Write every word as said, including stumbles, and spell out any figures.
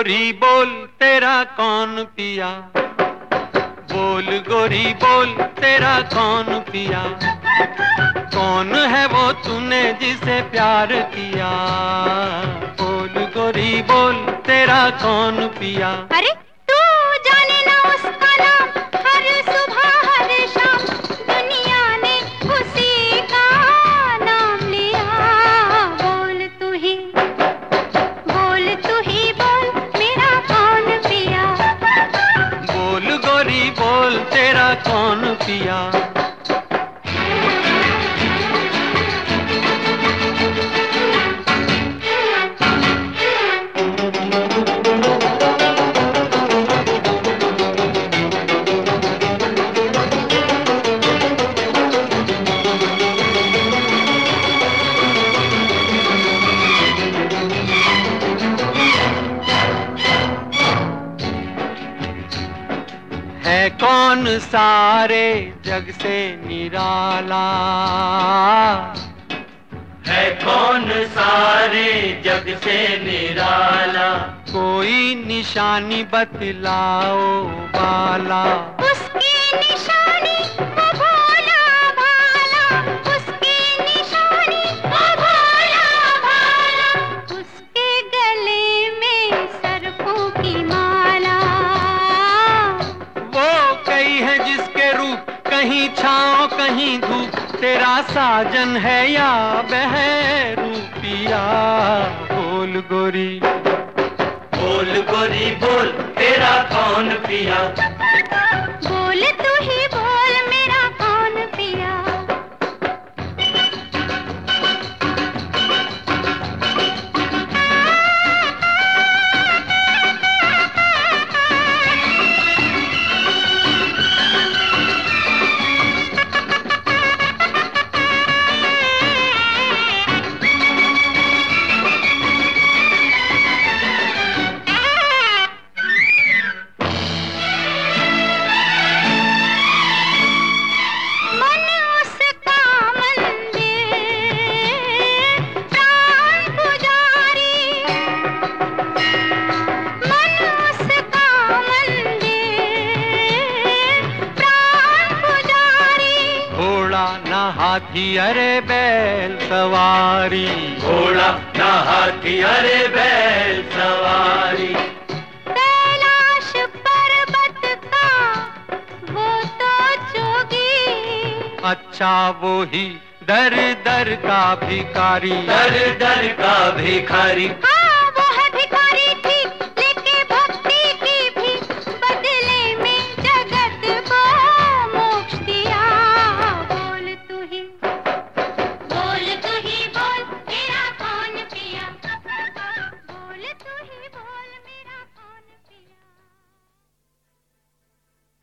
गोरी बोल तेरा कौन पिया, बोल गोरी बोल तेरा कौन पिया, कौन है वो तूने जिसे प्यार किया। बोल गोरी बोल तेरा कौन पिया। अरे तू जाने ना उसका नाम, हर सुबह हर शाम दुनिया ने उसी का नाम लिया। बोल तू ही बोल तू ही बोल मेरा कौन पिया, बोल गोरी बोल तेरा कौन पिया। है कौन सारे जग से निराला, है कौन सारे जग से निराला, कोई निशानी बतलाओ बाला। उसकी निशानी वो भोला भाला, उसकी निशानी वो भोला भाला, उसके गले में सरफों की माला। वो कई है जिसके रूप कहीं छाँव कहीं धूप, तेरा साजन है या बहरूपिया। बोल गोरी बोल गोरी बोल तेरा कौन पिया, बोल तू ही बोल मेरा कौन पिया। ना हाथी अरे बैल सवारी, घोड़ा ना हाथी अरे बैल सवारी। कैलाश पर्वत का वो तो जोगी, अच्छा वो ही दर दर का भिखारी, दर दर का भिखारी।